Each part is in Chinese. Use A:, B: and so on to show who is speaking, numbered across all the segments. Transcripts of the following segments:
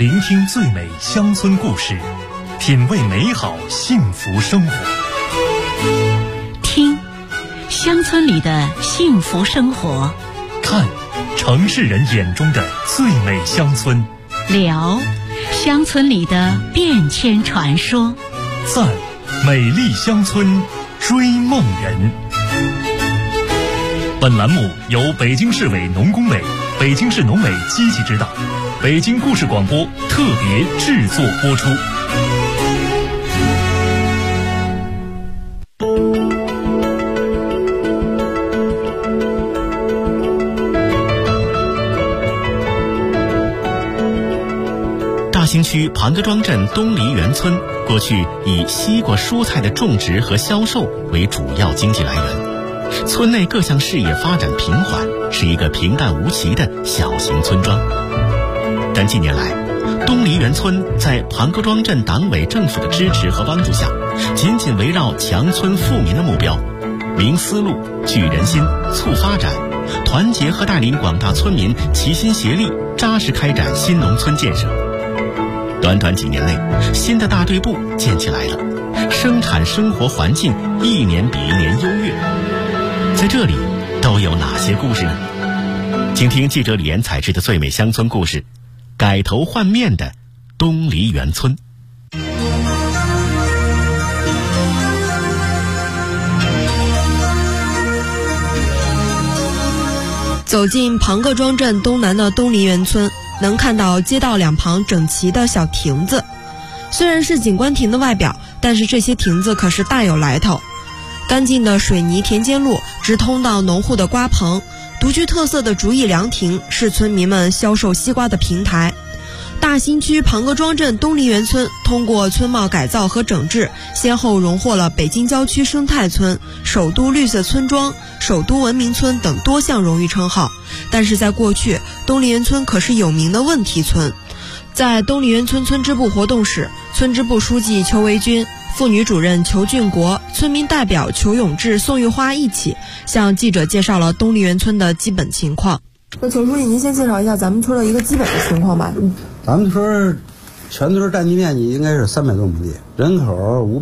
A: 聆听最美乡村故事，品味美好幸福生活。
B: 听乡村里的幸福生活，
A: 看城市人眼中的最美乡村，
B: 聊乡村里的变迁传说，
A: 赞美丽乡村追梦人。本栏目由北京市委农工委、北京市农委积极指导，北京故事广播特别制作播出。
C: 大兴区庞各庄镇东梨园村过去以西瓜蔬菜的种植和销售为主要经济来源，村内各项事业发展平缓，是一个平淡无奇的小型村庄。但近年来，东梨园村在庞各庄镇党委政府的支持和帮助下，紧紧围绕强村富民的目标，明思路、聚人心、促发展，团结和带领广大村民齐心协力，扎实开展新农村建设。短短几年内，新的大队部建起来了，生产生活环境一年比一年优越。在这里都有哪些故事呢？请听记者李岩采制的最美乡村故事，改头换面的东梨园村。
D: 走进庞各庄镇东南的东梨园村，能看到街道两旁整齐的小亭子。虽然是景观亭的外表，但是这些亭子可是大有来头。干净的水泥田间路直通到农户的瓜棚，独具特色的竹艺凉亭是村民们销售西瓜的平台。大兴区庞各庄镇东梨园村通过村貌改造和整治，先后荣获了北京郊区生态村、首都绿色村庄、首都文明村等多项荣誉称号。但是在过去，东梨园村可是有名的问题村。在东梨园村村支部活动室，村支部书记邱维军、妇女主任裘俊国、村民代表裘永志、宋玉花一起向记者介绍了东梨园村的基本情况。那裘书记，您先介绍一下咱们村的一个基本的情况吧。
E: 咱们村全村占地面积应该是300多亩地，人口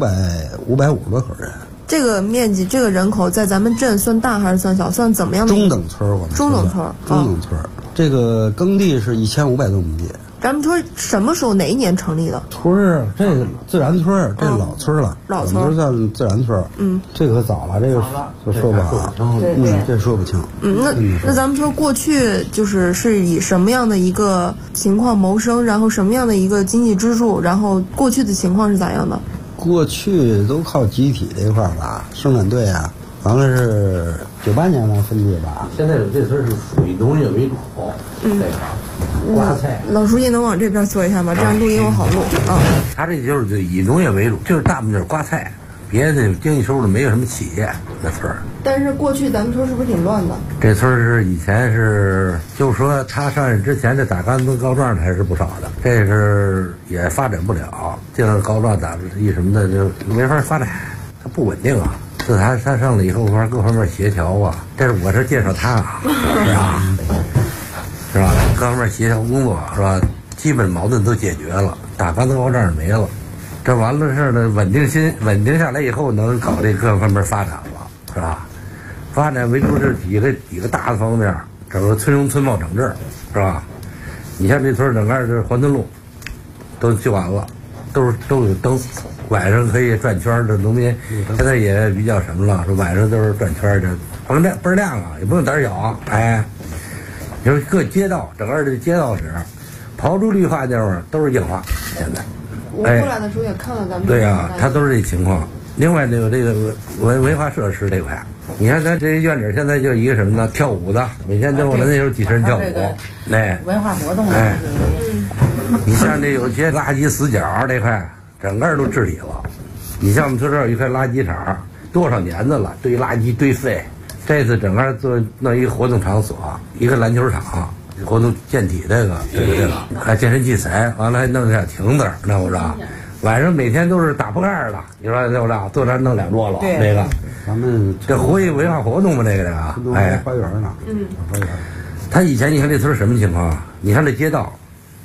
E: 550多口人。
D: 这个面积、这个人口在咱们镇算大还是算小？算怎么样的？
E: 中等村，我们
D: 中等村。
E: 中等村，这个耕地是1500多亩地。
D: 咱们村什么时候哪一年成立的？
E: 村儿这个自然村，这老村了，
D: 老村
E: 就算自然村。这个可早了，这个就说不好。这说不清。
D: 那咱们村过去是以什么样的一个情况谋生，然后什么样的一个经济支柱，然后过去的情况是咋样的？
E: 过去都靠集体这一块吧，生产队啊，完了是98年完分地吧。
F: 现在这村是属于农业为主，这个瓜菜。
D: 老书记能往这边坐一下吗？这样录音我好录啊。
F: 他这就是以农业为主，就是大部分就是瓜菜，别的经济收入没有什么企业。这村儿，
D: 但是过去咱们村是不是挺乱的？
F: 这村是以前是，就是说他上任之前这打杆子告状的还是不少的，这是也发展不了，这样告状打一什么的就没法发展，它不稳定啊。自他上来以后，各方面协调啊，这是我是介绍他啊，是吧？是吧？各方面协调工作是吧？基本矛盾都解决了，打杆子告状没了，这完了事儿呢，稳定下来以后，能搞这各方面发展了，是吧？发展为主是几个大的方面，整个村容村貌整治，是吧？你像这村整个这环村路都修完了，都有灯，晚上可以转圈的农民现在也比较什么了，说晚上都是转圈的，倍儿亮啊，也不用胆小，哎。你说各街道整个的街道是刨出绿化地方都是硬化，现在。
D: 我过来的时候也看了咱们。
F: 对呀，它都是这情况。另外有这个文化设施这块，你看咱这院里现在就一个什么呢？跳舞的，每天都有那时候几十人跳舞，哎，
G: 文化活动。
F: 哎，你像这有些垃圾死角这块，整个都治理了。你像我们村这儿有一块垃圾场，多少年的了，堆垃圾堆废。这次整个做弄一个活动场所，一个篮球场，活动健体这个，还健身器材，完了还弄点亭子，那不是？晚上每天都是打扑克的，你说对不对？坐这弄2桌了，这个
E: 咱们
F: 这活跃文化活动嘛，这个
E: 哎，花园呢，花园。
F: 他以前你看这村什么情况啊？你看这街道，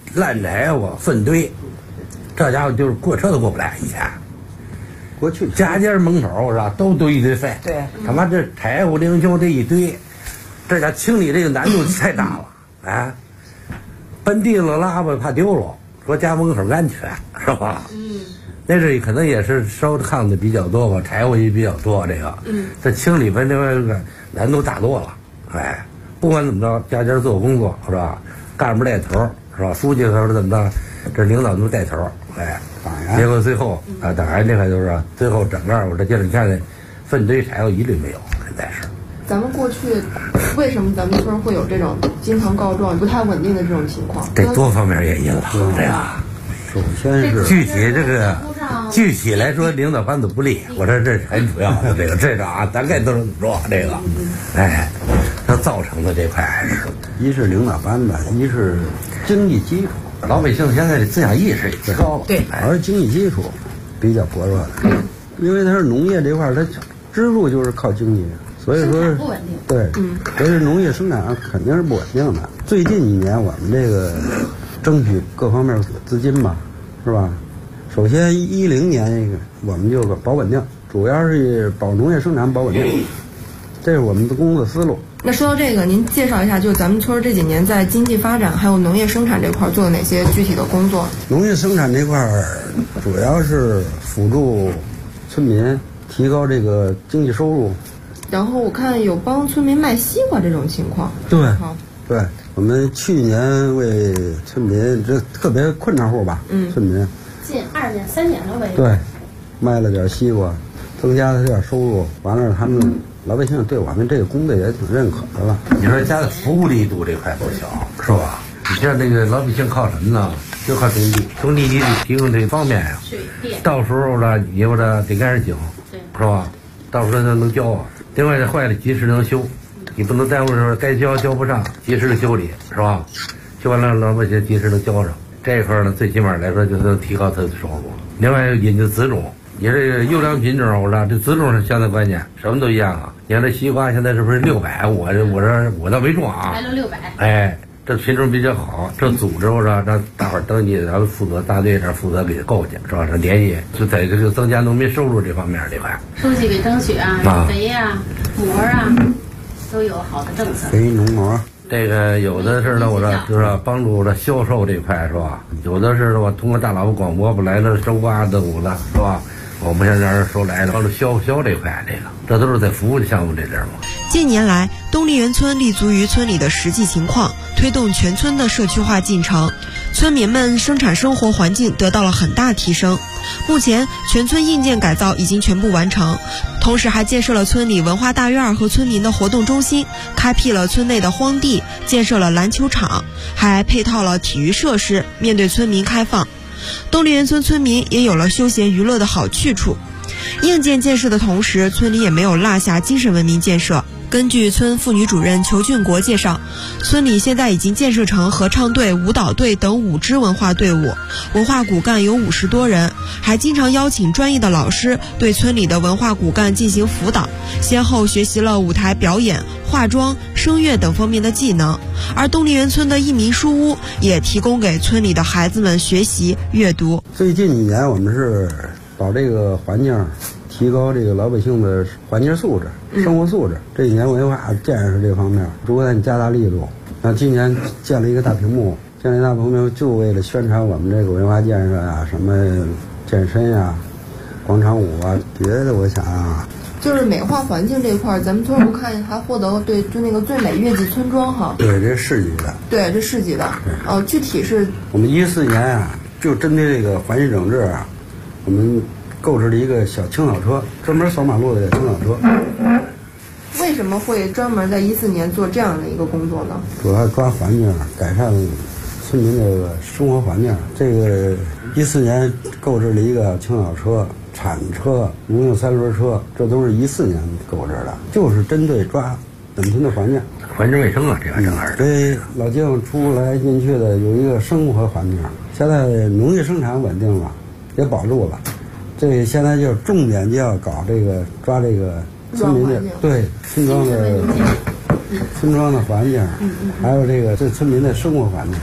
F: 烂柴火粪堆，这家伙就是过车都过不来。以前
E: 过去
F: 家家门口是吧，都堆一堆粪。
D: 对，
F: 他妈这柴火零星这一堆，这家清理这个难度太大了。哎，奔地了拉吧怕丢了，说家门口安全是吧？那是可能也是烧炕的比较多吧，柴火也比较多。这个，这清理完这个难度大多了。哎，不管怎么着，家家做工作是吧？干部带头是吧？书记或者怎么着，这领导都带头。哎，结果最后啊，党员这块就是最后整个我这街上你看，粪堆柴火一律没有，现在是。
G: 咱们过去为什么咱们村会有这种经常告状、不太稳定的这种情况？
F: 这多方面原因了，这个。
E: 首先是
F: 具体来说，领导班子不利，我说这是很主要的。这个啊，大概都是怎么说这个，哎，它造成的这块还是
E: 一是领导班子，一是经济基础，
F: 老百姓现在的思想意识也提高了，
D: 对，
E: 而经济基础比较薄弱的，因为它是农业这块，它支柱就是靠经济，所以说
B: 不稳定。
E: 对，所以农业生产肯定是不稳定的。最近几年我们这个争取各方面资金吧，是吧？首先10年这个我们就保稳定，主要是保农业生产保稳定，这是我们的工作思路。
G: 那说到这个，您介绍一下，就是咱们村这几年在经济发展还有农业生产这块做了哪些具体的工作？
E: 农业生产这块主要是辅助村民提高这个经济收入。
G: 然后我看有帮村民卖西瓜这种情况。
E: 对，
G: 好，
E: 对，我们去年为村民这特别困难户吧，村民
B: 近2年3年了呗。
E: 对，卖了点西瓜，增加了点收入，完了他们老百姓对我们这个工作也挺认可的了。
F: 你说家的服务力度这块不小，是吧？你像这个老百姓靠什么呢？就靠种地，种地你得提供这方面呀。
B: 水电。
F: 到时候呢，你有的得赶上井，是吧？到时候能浇啊。另外，坏了及时能修，你不能耽误的时候该浇不上，及时的修理，是吧？修完了老百姓及时能浇上。这一块呢，最起码来说就能提高他的收入。另外，引进子种，你这个优良品种，我说这子种是相当关键，什么都一样啊。你看这西瓜现在是不是600？我倒没种啊，
B: 来了600。
F: 哎，这品种比较好，这组织我说让大伙儿登记，咱们负责大队这负责给购去，是吧？是联系，就在这个增加农民收入这方面这块。
B: 书记给争取啊，肥啊、膜啊，都有好的政策。
E: 肥农膜。
F: 这个有的是呢，我说就是帮助了销售这块，是吧？有的是我通过大喇叭广播不来了收瓜的五了，是吧？我们现在让人收来了，帮助销这块，这都是在服务的项目这地儿嘛。
D: 近年来，东丽园村立足于村里的实际情况，推动全村的社区化进程，村民们生产生活环境得到了很大提升。目前，全村硬件改造已经全部完成，同时还建设了村里文化大院和村民的活动中心，开辟了村内的荒地，建设了篮球场，还配套了体育设施，面对村民开放。东丽园村村民也有了休闲娱乐的好去处。硬件建设的同时，村里也没有落下精神文明建设。根据村妇女主任裘俊国介绍，村里现在已经建设成合唱队、舞蹈队等5支文化队伍，文化骨干有50多人，还经常邀请专业的老师对村里的文化骨干进行辅导，先后学习了舞台表演、化妆、声乐等方面的技能。而东丽园村的一民书屋也提供给村里的孩子们学习阅读。
E: 最近几年我们是把这个环境提高这个老百姓的环境素质、生活素质。这几年文化建设这方面逐渐加大力度。那今年建了一个大屏幕，就为了宣传我们这个文化建设啊，什么健身啊、广场舞啊，别的我想啊。
G: 就是美化环境这一块，咱们村我看还获得就那个最美月季村庄哈。
E: 对，这是市级的。
G: 对，这市级的。具体是
E: 我们14年啊，就针对这个环境整治啊，我们购置了一个小青草车，专门扫马路的青草车。
G: 为什么会专门在14年做这样的一个工作呢？
E: 主要抓环境，改善村民的生活环境。这个14年购置了一个青草车、铲车、农用3轮车，这都是14年购置的，就是针对抓本村的环境、
F: 环境卫生啊，这个正儿。
E: 对老境出来进去的有一个生活环境。现在农业生产稳定了，也保住了。这现在就是重点就要搞这个抓这个村民的对村庄的环境，还有这个对村民的生活环境，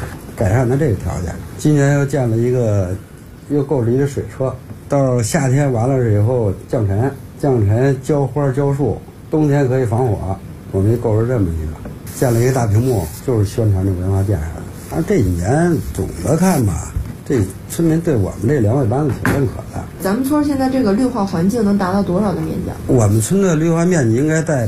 E: 改善的这个条件。今年又建了一个又购置一个水车，到夏天完了以后降尘、浇花、浇树，冬天可以防火。我们购置这么一个，建了一个大屏幕，就是宣传这文化建设的。反正这几年总的看吧，这村民对我们这两委班子挺认可的。
G: 咱们村现在这个绿化环境能达到多少的面积？
E: 我们村的绿化面积应该在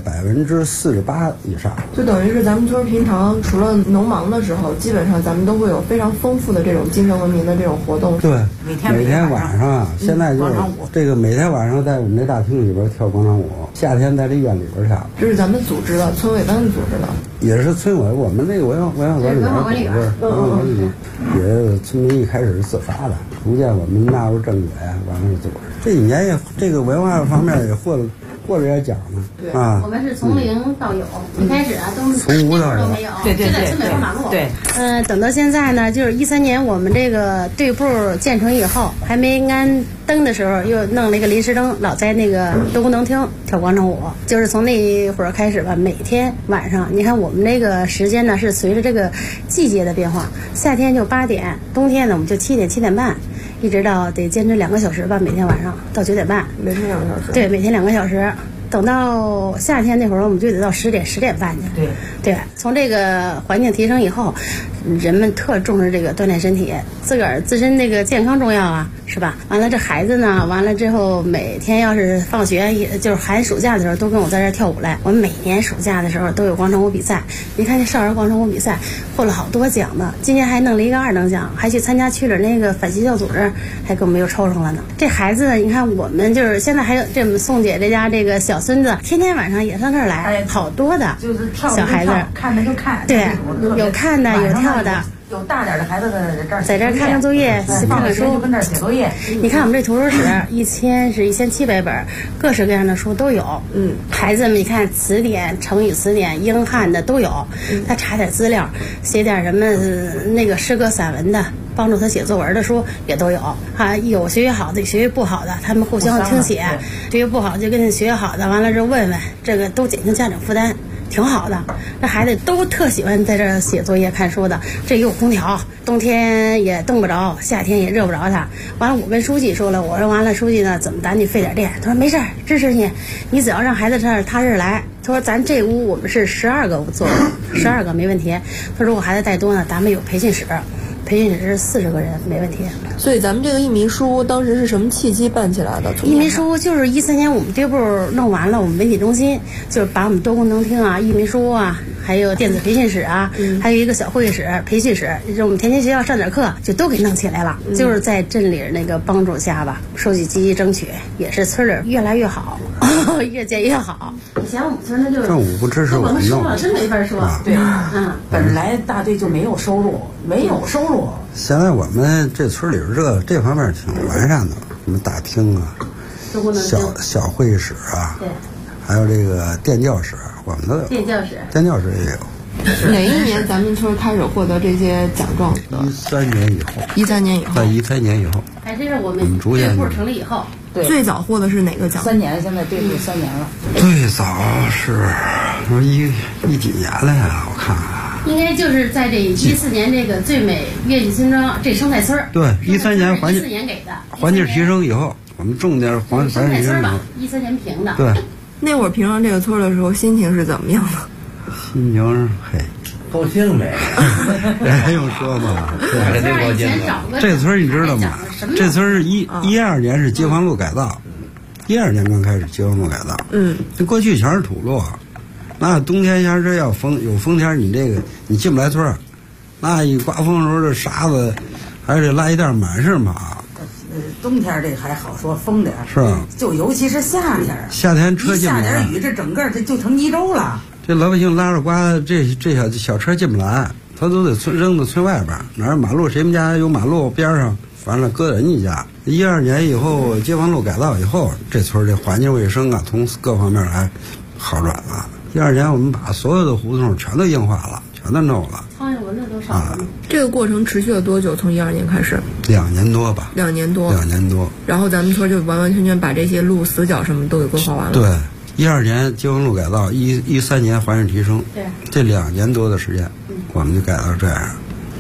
E: 48%以上，
G: 就等于是咱们村平常除了农忙的时候，基本上咱们都会有非常丰富的这种精神文明的这种活动。
E: 对，每天晚上，现在就是这个每天晚上在我们这大厅里边跳广场舞，夏天在这院里边跳。
G: 这是咱们组织的，村委班组织的，
E: 也是村委，我们那个文化管理员组织，也村民一开始是自发的，逐渐我们纳入政委，完了组织。这几年也这个文化方面也获了点奖呢。
H: 对
E: 啊，
H: 我们是从零到有，一开始啊都是
E: 从无到有，
H: 没有，
I: 对对对
H: 就在村北马路。
I: 对，
H: 等到现在呢，就是13年我们这个队部建成以后，还没安灯的时候，又弄了一个临时灯，老在那个多功能厅跳广场舞。就是从那会儿开始吧，每天晚上，你看我们这个时间呢是随着这个季节的变化，夏天就8点，冬天呢我们就7点、7点半。一直到得坚持2个小时吧，每天晚上到9点半，
G: 每天2个小时。
H: 对，每天2个小时。等到夏天那会儿，我们就得到10点、10点半去。对，从这个环境提升以后，人们特重视这个锻炼身体，自个儿自身这个健康重要啊，是吧？完了，这孩子呢，完了之后每天要是放学，也就是寒暑假的时候，都跟我在这儿跳舞来。我们每年暑假的时候都有广场舞比赛，你看这少儿广场舞比赛获了好多奖呢。今年还弄了一个2等奖，还去参加区里那个反学校组织，还给我们又抽上了呢。这孩子呢，你看我们就是现在还有这么宋姐这家这个小孙子，天天晚上也上这儿来，好多的
I: 就是跳
H: 小孩子，
I: 看的就看，
H: 对，有看的有跳的。
I: 有大点的孩子
H: 在这儿看看作业，看看书，
I: 跟这儿写作业。
H: 你看我们这图书室，1000是1700本，各式各样的书都有。孩子们，你看词典、成语词典、英汉的都有。他查点资料，写点什么那个诗歌散文的，帮助他写作文的书也都有。有学习好的，学习不好的，他们互相听写。学习不好就跟学习好的，完了之后问问，这个都减轻家长负担。挺好的，这孩子都特喜欢在这儿写作业看书的。这有空调，冬天也冻不着，夏天也热不着他。完了，我跟书记说了，我说完了，书记呢怎么咱得费点电？他说没事儿，支持你，你只要让孩子这儿踏实来。他说咱这屋我们是12个座位，12个没问题。他说如果孩子带多呢，咱们有培训室。培训室是40个人，没问题。
G: 所以咱们这个一民书当时是什么契机办起来的？
H: 一民书就是13年我们队部弄完了，我们文体中心就是把我们多功能厅啊、一民书啊，还有电子培训室啊，还有一个小会议室、培训室，就是我们天天学校上点课就都给弄起来了。就是在镇里那个帮助下吧，书记积极争取，也是村里越来越好，越建越好。以前我们村就是
E: 政府不支持我们弄，
H: 真没法说。
I: 对，本来大队就没有收入，
E: 现在我们这村里这方面挺完善的，什么大厅啊，小会议室啊，
H: 对，
E: 还有这个电教室，我们都有。电教室也有。
G: 哪一年咱们村开始获得这些奖状
E: ？13年以后。
G: 13年以后。
E: 在13年以后。
H: 还真是我们队部成立以后。
G: 对，最早获的是哪个奖
I: ？3年，现在队部3年了。
E: 最早是说一几年了呀？我看看。
H: 应该就是在这14年这个最美乐器村庄这生态村儿。
E: 对，13年环境
H: 14年给的
E: 环境提升以后，我们重点环境提升吧。
H: 13年评的。
E: 对。
G: 那会儿评上这个村的时候，心情是怎么样的？
E: 心情
F: 高兴呗，
E: 这还用说吗？这村你知道吗？这村是12年是街坊路改造，12年刚开始街坊路改造。这过去全是土路，那冬天要是有风天，你进不来村，那一刮风的时候这沙子还得拉一袋满是嘛。
I: 冬天这还好说，风点
E: 是吧？
I: 就尤其是夏天，
E: 夏天车进不来，
I: 下点雨，这整个这就成泥洲了。
E: 这老百姓拉着刮，这小车进不来，他都得扔到村外边，哪儿马路谁们家有马路边上，完了搁人家。12年以后，街坊路改造以后，这村这环境卫生啊，从各方面还好转了。12年我们把所有的胡同全都硬化了，全都弄了。
H: 苍蝇蚊子都少了。
G: 这个过程持续了多久？从12年开始
E: ？2年多吧。
G: 2年多。
E: 2年多。
G: 然后咱们村就完完全全把这些路死角什么都给规划完了。
E: 对。12年街坊路改造，13年环境提升，
H: 对，
E: 这2年多的时间，我们就改到这样。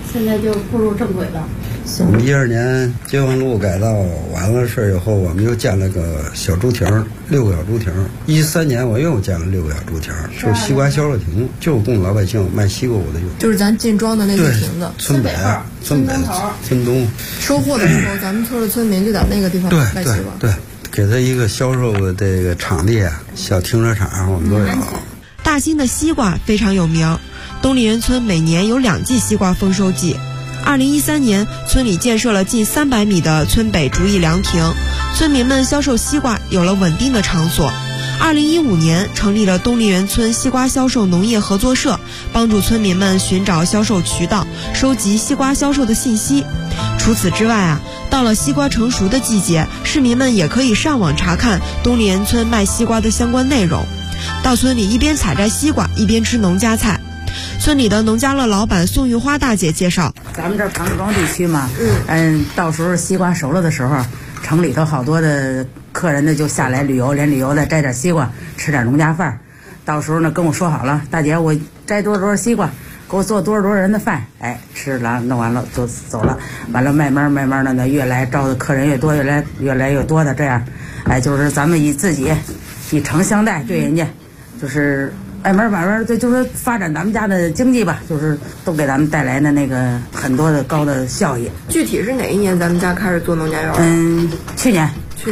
H: 现在就步入正轨了。
E: 我们12年街坊路改造完了事以后，我们又建了个小猪亭，6个小猪亭。13年我又建了6个小猪亭，就是西瓜销售亭，就供老百姓卖西瓜果的用。
G: 就是咱进庄的那个亭子，
E: 村北、村东。
G: 收获的时候，咱们村的村民就在那个地方卖西瓜。
E: 对，给他一个销售的这个场地啊，小停车场我们都有。
D: 大兴的西瓜非常有名，东丽园村每年有2季西瓜丰收季。2013年，村里建设了近300米的村北竹艺凉亭，村民们销售西瓜有了稳定的场所。2015年，成立了东丽园村西瓜销售农业合作社，帮助村民们寻找销售渠道，收集西瓜销售的信息。除此之外到了西瓜成熟的季节，市民们也可以上网查看东丽园村卖西瓜的相关内容，到村里一边采摘西瓜一边吃农家菜。村里的农家乐老板宋玉花大姐介绍，
I: 咱们这庞各庄地区嘛，到时候西瓜熟了的时候，城里头好多的客人呢就下来旅游，连旅游的摘点西瓜，吃点农家饭。到时候呢跟我说好了，大姐我摘多少西瓜，给我做多少人的饭，吃了弄完了就走了。完了慢慢的呢，越来招的客人越多，越来越多的这样，就是咱们以诚相待对人家，就是慢慢这就是发展咱们家的经济吧，就是都给咱们带来的那个很多的高的效益。
G: 具体是哪一年咱们家开始做农家院？
I: 去年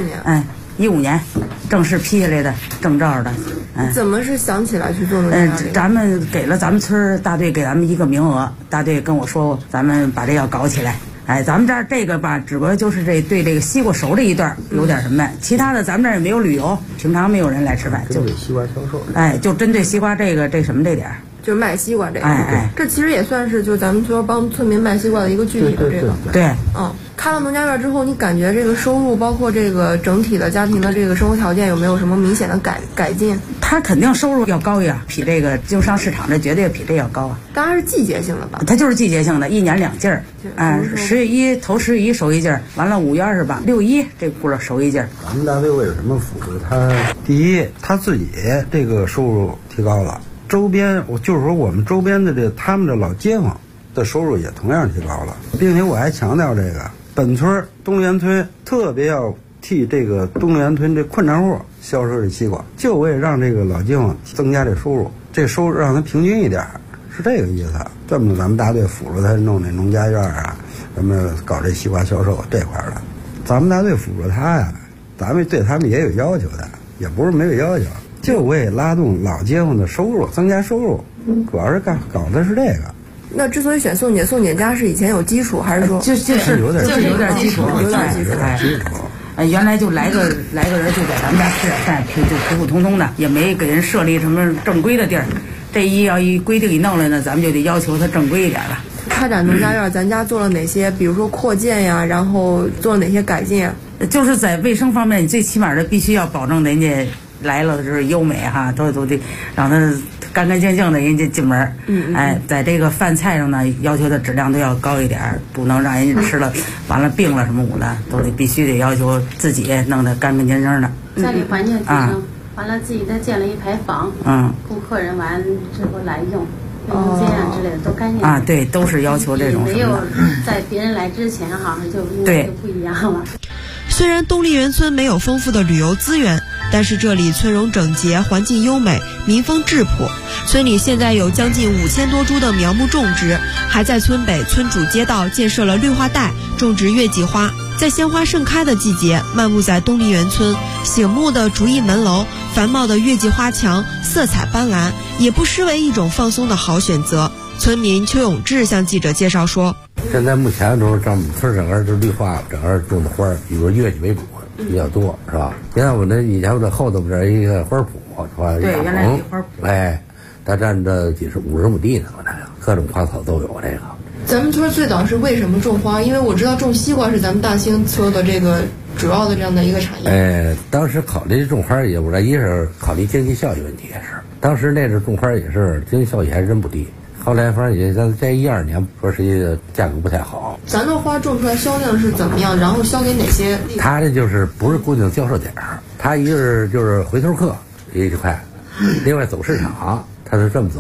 I: ，15年正式批下来的证照的。
G: 怎么是想起来去做农家院？
I: 咱们给了咱们村大队给咱们一个名额，大队跟我说咱们把这要搞起来。咱们这儿这个吧，只不过就是对这个西瓜熟这一段有点什么，其他的咱们这儿也没有旅游，平常没有人来吃饭，
E: 就西瓜销售。
I: 就针对西瓜这什么这点，
G: 就是卖西瓜这个。这其实也算是就咱们村帮村民卖西瓜的一个具体的这个。
I: 对。
G: 开了农家院之后，你感觉这个收入，包括这个整体的家庭的这个生活条件，有没有什么明显的改进？
I: 它肯定收入要高呀，比这个经商市场这绝对比这要高啊。
G: 当然是季节性的吧？
I: 它就是季节性的，1年2季儿。10月1头10月1收一季儿，完了5月28、6月1这轱辘收一季儿。
E: 咱们大队为什么辅助他？第一，他自己这个收入提高了，周边就是说我们周边的他们的老街坊的收入也同样提高了，并且我还强调这个。本村东丽园村特别要替这个东丽园村这困难户销售这西瓜，就为让这个老街坊增加这收入，这收入让他平均一点，是这个意思。这么咱们大队辅助他弄那农家院咱们搞这西瓜销售这块的，咱们大队辅助他呀，咱们对他们也有要求的，也不是没有要求，就为拉动老街坊的收入，增加收入，主要是搞的是这个。
G: 那之所以选宋姐家是以前有基础，还是说
I: 就是有点基础，原来就来个人就在咱们家吃点饭，就普普通通的，也没给人设立什么正规的地儿。这要一规定一弄来呢，咱们就得要求它正规一点了。
G: 开展农家院，咱家做了哪些？比如说扩建呀，然后做了哪些改进啊？
I: 就是在卫生方面，你最起码的必须要保证人家来了就是优美都得让他干干净净的人家进门。在这个饭菜上呢，要求的质量都要高一点，不能让人家吃了完了病了什么的，都必须得要求自己弄得干干净净的。
H: 家里环境提升，完了自己再建了一排房，供客人完之后来用。卫生间之类的都干净
I: 对，都是要求这种
H: 没有在别人来之前就不一样了。
D: 虽然东丽园村没有丰富的旅游资源，但是这里村容整洁，环境优美，民风质朴。村里现在有将近5000多株的苗木种植，还在村北村主街道建设了绿化带，种植月季花。在鲜花盛开的季节，漫步在东丽园村，醒目的竹艺门楼，繁茂的月季花墙，色彩斑斓，也不失为一种放松的好选择。村民邱永志向记者介绍说，
F: 现在目前都是咱们村整个就绿化，整个种的花以月季为主比较多，是吧？现在我那以前我在后头这一个花圃，是吧？
I: 对，原来有花圃。
F: 它占着50亩地呢，我看各种花草都有这个。
G: 咱们村最早是为什么种花？因为我知道种西瓜是咱们大兴村的这个主要的这样的一个产业。
F: 当时考虑种花也不是，一是考虑经济效益问题，也是。当时那阵种花也是经济效益还真不低。后来反正也在12年，说实际价格不太好。
G: 咱的花种出来销量是怎么样？然后销给哪些？
F: 它这就是不是固定销售点，它一个是就是回头客1块，另外走市场，它是这么走。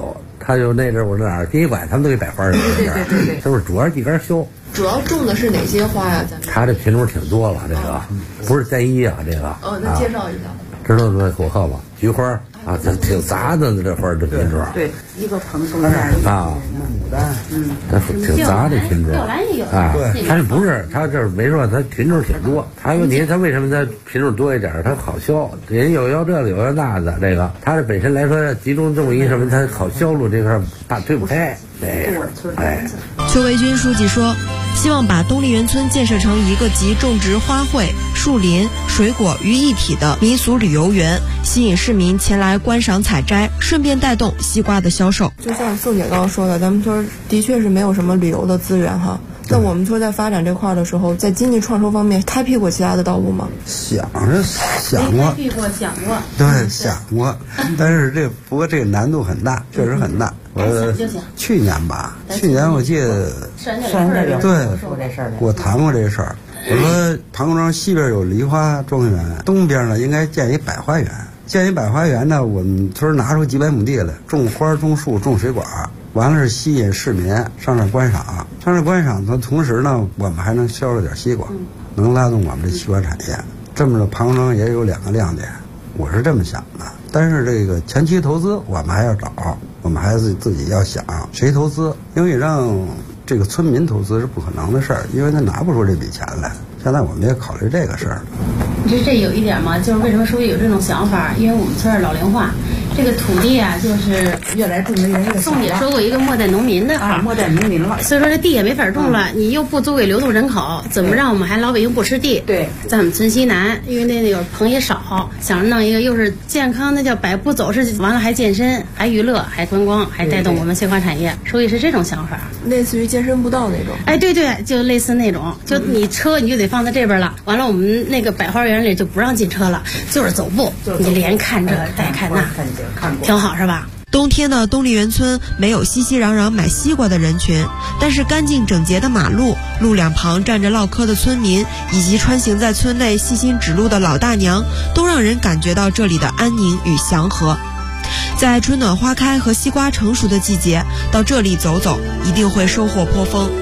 F: 他就那阵儿我那哪儿殡仪馆他们都给摆花儿，对，都是主要地边修。
G: 主要种的是哪些花呀？
F: 它这品种挺多了，这个不是单一啊，这个。
G: 那介绍一下。
F: 知道这火鹤吗？菊花啊，它挺杂的，这花的品种。
I: 对，一个棚中间
F: 啊，
E: 牡丹，
F: 它挺杂的品种。
H: 吊兰也有
F: 啊，它这不是，它这没说，它品种挺多。它问题，它为什么它品种多一点？它好销，人有要这个有要那的，这个它这本身来说集中种一什么，它好销路这块大推不开。哎，
D: 邱维军书记说，希望把东丽园村建设成一个集种植花卉、树林、水果于一体的民俗旅游园，吸引市民前来观赏采摘，顺便带动西瓜的销售。
G: 就像宋姐刚刚说的，咱们村的确是没有什么旅游的资源哈。那我们村在发展这块的时候，在经济创收方面开辟过其他的道路吗？
E: 想过，
H: 想过，
E: 对，想过，但是不过这个难度很大，确实很大。我去年我记得对我谈过这事儿。我说庞各庄西边有梨花庄园，东边呢应该建一百花园。建一百花园呢，我们村拿出几百亩地来，种花、种树、种水果，完了是吸引市民上这观赏。上这观赏的同时呢，我们还能销售点西瓜，能拉动我们这西瓜产业。这么着，庞各庄也有2个亮点，我是这么想的。但是这个前期投资我们还要找，我们还是自己要想谁投资，因为让这个村民投资是不可能的事儿，因为他拿不出这笔钱来。现在我们也考虑这个事儿。
H: 这有一点嘛，就是为什么书记有这种想法？因为我们村老龄化，这个土地啊，就是
I: 越来种的越少。
H: 宋姐说过一个末代农民的话，
I: 末代农民了，
H: 所以说这地也没法种了，你又不租给流动人口，怎么让我们还老百姓不吃地？对，在我们村西南，因为那个棚也少，想着弄一个又是健康，那叫百步走是完了，还健身，还娱乐，还观光，还带动我们西瓜产业，所以是这种想法，
G: 类似于健身步道那种。
H: 哎，对，就类似那种，就你车你就得放在这边了，完了我们那个百花园里就不让进车了，就是走步，你连看这带看那，挺好是吧？
D: 冬天的东丽园村没有熙熙攘攘买西瓜的人群，但是干净整洁的马路、路两旁站着唠嗑的村民，以及穿行在村内细心指路的老大娘，都让人感觉到这里的安宁与祥和。在春暖花开和西瓜成熟的季节，到这里走走，一定会收获颇丰。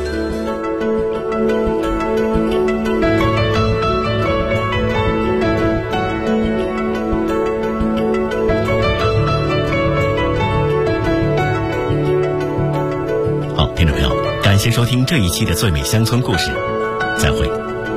C: 听众朋友，感谢收听这一期的最美乡村故事，再会。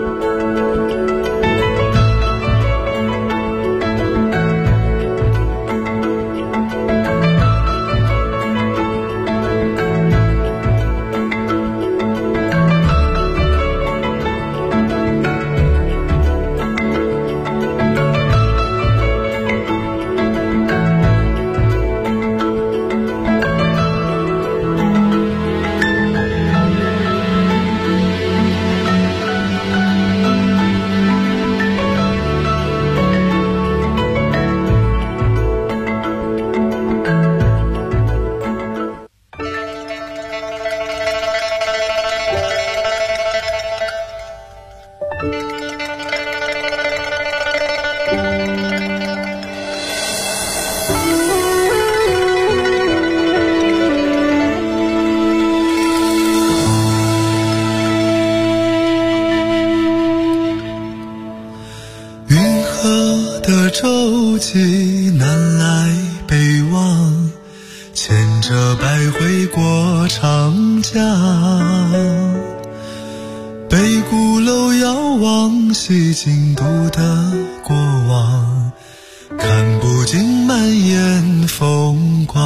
J: 舟楫南来北往，牵着百回过长江。北鼓楼遥望西京都的过往，看不尽满眼风光。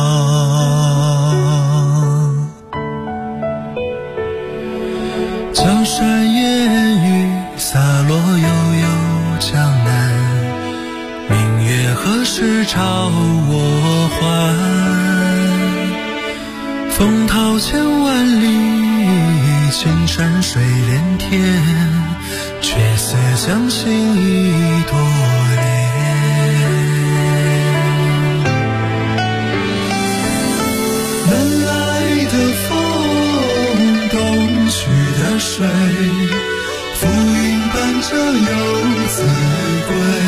J: 江山烟雨洒落悠悠江南，明月何时照我还？风涛千万里，青山水连天，却似将心一朵莲。南来的风，东去的水，浮云伴着游子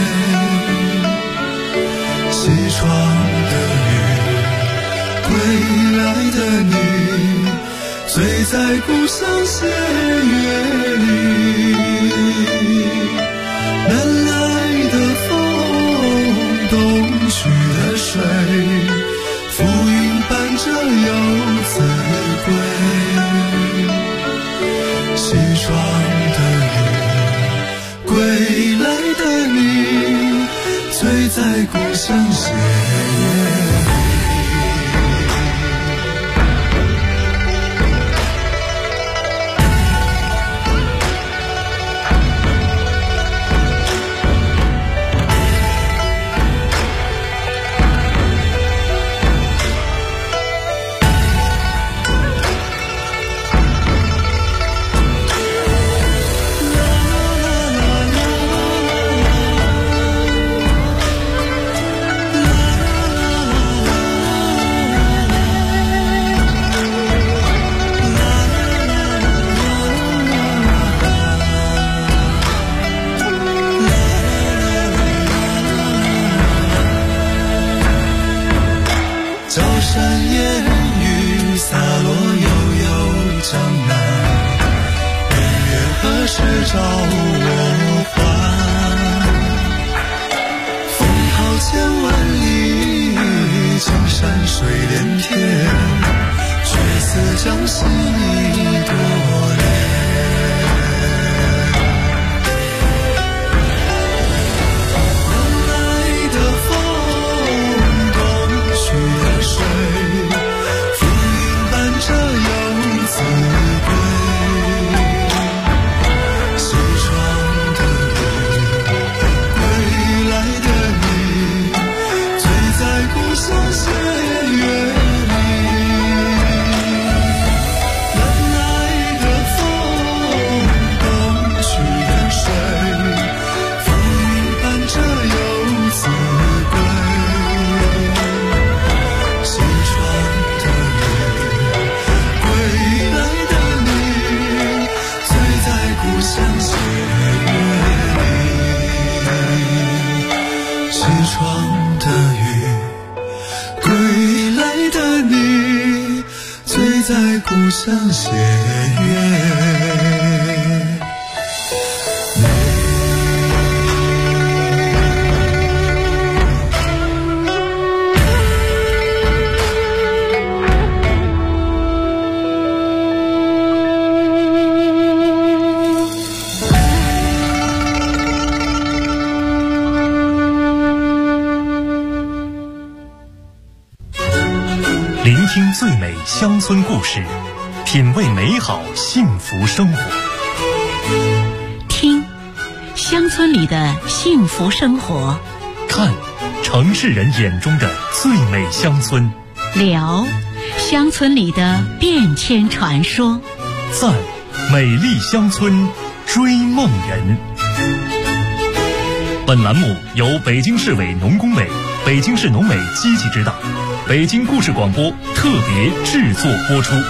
J: 归。西窗的雨，归来的你，醉在故乡斜月里。南来的风，东去的水，浮云伴着游子归。西窗的雨，归来的你，醉在故乡斜月。找我还，风涛千万里，青山水连天，却似将心意多恋。南来的风，东去的水，浮云伴着游子归。在故乡斜月。
A: 聆听最美乡村故事，品味美好幸福生活。
B: 听乡村里的幸福生活，
A: 看城市人眼中的最美乡村，
B: 聊乡村里的变迁传说，
A: 赞美丽乡村追梦人。本栏目由北京市委农工委、北京市农委积极指导，北京故事广播特别制作播出。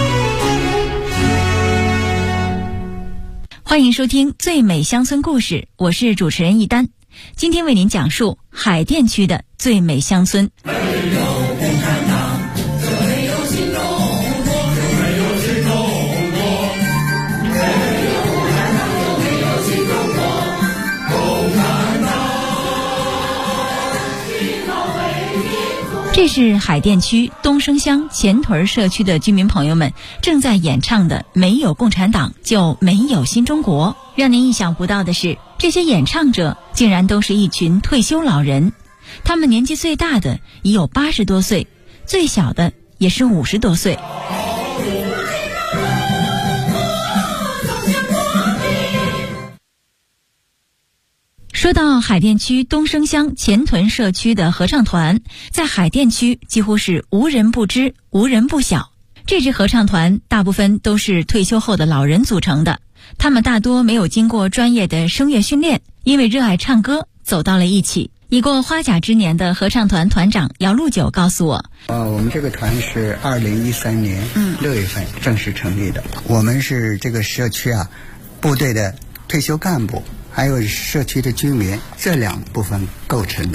K: 欢迎收听最美乡村故事，我是主持人一丹。今天为您讲述海淀区的最美乡村。没有共产党，就没有新中国，就没有新中国。没有共产党，就没有新中国。共产党，这是海淀区东升乡前屯社区的居民朋友们正在演唱的《没有共产党就没有新中国》。让您意想不到的是，这些演唱者竟然都是一群退休老人，他们年纪最大的已有80多岁，最小的也是50多岁。说到海淀区东升乡前屯社区的合唱团，在海淀区几乎是无人不知，无人不晓。这支合唱团大部分都是退休后的老人组成的，他们大多没有经过专业的声乐训练，因为热爱唱歌走到了一起。已过花甲之年的合唱团团长姚路九告诉我，
L: 我们这个团是2013年6月份正式成立的。我们是这个社区部队的退休干部还有社区的居民这两部分构成的。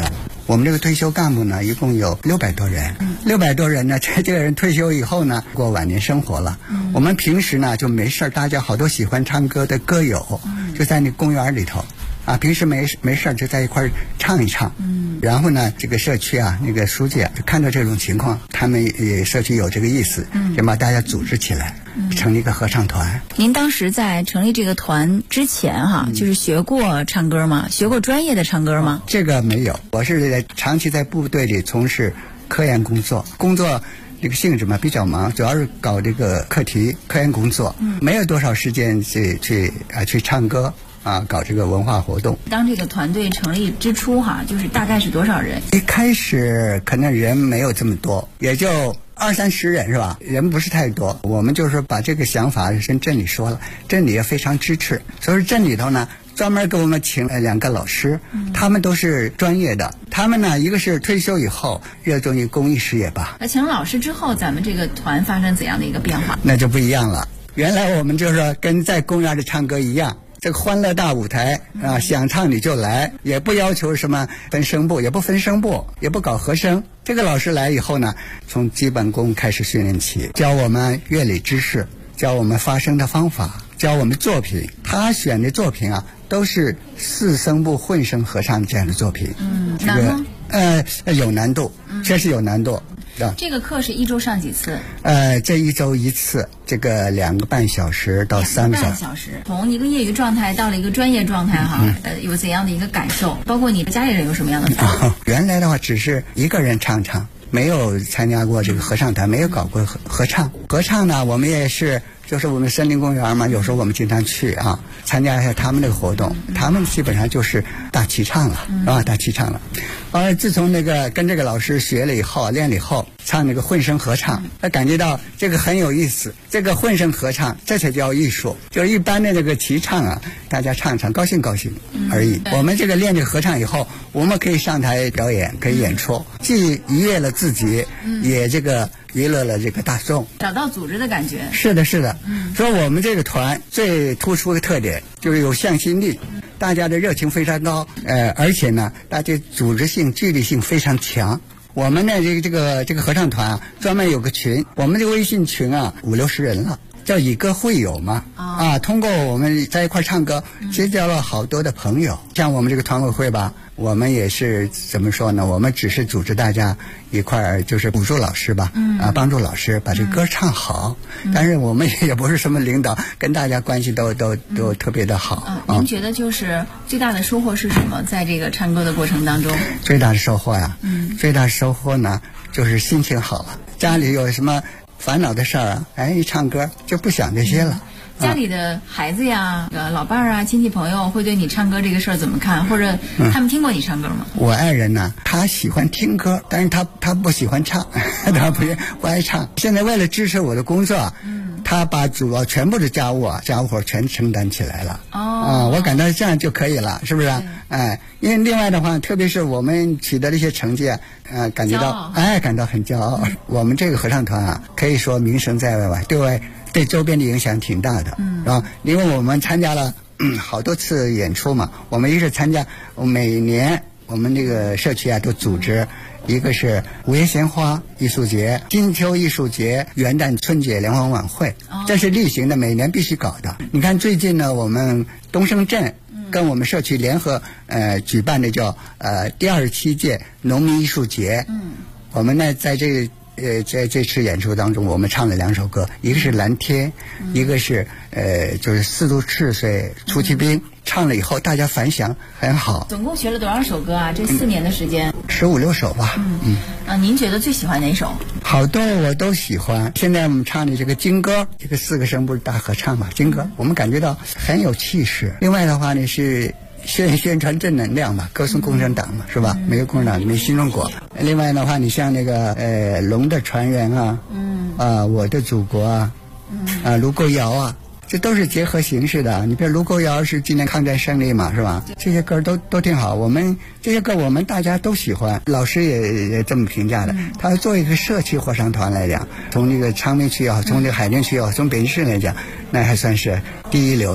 L: 我们这个退休干部呢，一共有600多人，600多人呢，这个人退休以后呢，过晚年生活了。我们平时呢就没事，大家好多喜欢唱歌的歌友，就在那公园里头。平时没事就在一块唱一唱，然后呢，这个社区那个书记就看到这种情况，他们也社区有这个意思，就把大家组织起来，成立一个合唱团。
K: 您当时在成立这个团之前就是学过唱歌吗？学过专业的唱歌吗？
L: 这个没有，我是长期在部队里从事科研工作这个性质嘛比较忙，主要是搞这个课题科研工作，没有多少时间去唱歌。搞这个文化活动。
K: 当这个团队成立之初就是大概是多少人？
L: 一开始可能人没有这么多，也就20-30人是吧？人不是太多。我们就是把这个想法跟镇里说了，镇里也非常支持。所以镇里头呢，专门给我们请了2个老师，他们都是专业的。他们呢，一个是退休以后热衷于公益事业吧。
K: 那请了老师之后，咱们这个团发生怎样的一个变化？
L: 那就不一样了。原来我们就是跟在公园里唱歌一样。这个欢乐大舞台想唱你就来，也不要求什么分声部，也不分声部，也不搞和声。这个老师来以后呢，从基本功开始训练起，教我们乐理知识，教我们发声的方法，教我们作品。他选的作品都是4声部混声合唱这样的作品。
K: 难吗？
L: 有难度，确实有难度。
K: 这个课是1周上几次？
L: 这1周1次，这个2个半小时到3个小时。
K: 从一个业余状态到了一个专业状态有怎样的一个感受？包括你的家里人有什么样的反应？
L: 原来的话只是一个人唱，没有参加过这个合唱团，没有搞过合唱。合唱呢，我们也是。就是我们森林公园嘛，有时候我们经常去参加一下他们那个活动。他们基本上就是大齐唱了，大齐唱了。自从那个跟这个老师学了以后，练了以后，唱那个混声合唱，感觉到这个很有意思。这个混声合唱，这才叫艺术。就是一般的这个齐唱大家唱高兴而已。我们这个练这个合唱以后，我们可以上台表演，可以演出，既愉悦了自己，也这个娱乐了这个大众，
K: 找到组织的感觉。
L: 是的。所以我们这个团最突出的特点就是有向心力，大家的热情非常高，而且呢，大家组织性、纪律性非常强。我们呢，这个合唱团专门有个群，我们这个微信群50-60人了。叫以歌会友嘛，通过我们在一块唱歌，结交了好多的朋友。像我们这个团委会吧，我们也是怎么说呢？我们只是组织大家一块就是补助老师吧，帮助老师把这歌唱好。但是我们也不是什么领导，跟大家关系都特别的好。
K: 您觉得就是最大的收获是什么？在这个唱歌的过程当中，
L: 最大的收获最大的收获呢，就是心情好了。家里有什么烦恼的事儿一唱歌就不想这些了。
K: 家里的孩子呀、老伴儿亲戚朋友会对你唱歌这个事儿怎么看？或者他们听过你唱歌吗？
L: 我爱人呢，他喜欢听歌，但是他不喜欢唱，他不爱唱。现在为了支持我的工作，他把主要全部的家务活全承担起来了。我感到这样就可以了，是不是？因为另外的话，特别是我们取得的一些成绩感觉到感到很骄傲。我们这个合唱团可以说名声在外，对周边的影响挺大的。因为我们参加了好多次演出嘛，我们一是参加每年我们这个社区都组织。一个是五月鲜花艺术节、金秋艺术节、元旦春节联欢晚会，这是例行的，每年必须搞的。你看最近呢，我们东升镇跟我们社区联合举办的叫第27届农民艺术节。我们呢在这次演出当中，我们唱了2首歌，一个是蓝天，一个是就是4度赤水出奇兵。唱了以后大家反响很好。
K: 总共学了多少首歌这4年的时间
L: ？15-16首吧。
K: 您觉得最喜欢哪首？
L: 好多我都喜欢。现在我们唱的这个金歌，这个4个声部大合唱嘛，金歌我们感觉到很有气势。另外的话呢是宣传正能量嘛，歌颂共产党嘛，是吧？没有共产党没新中国。另外的话，你像那个龙的传人我的祖国卢沟谣这都是结合形式的。你比如卢沟谣是纪念抗战胜利嘛，是吧？这些歌都挺好。我们这些歌我们大家都喜欢，老师也这么评价的。他作为一个社区合唱团来讲，从这个昌平区从这个海淀区从北京市来讲，那还算是第一流的。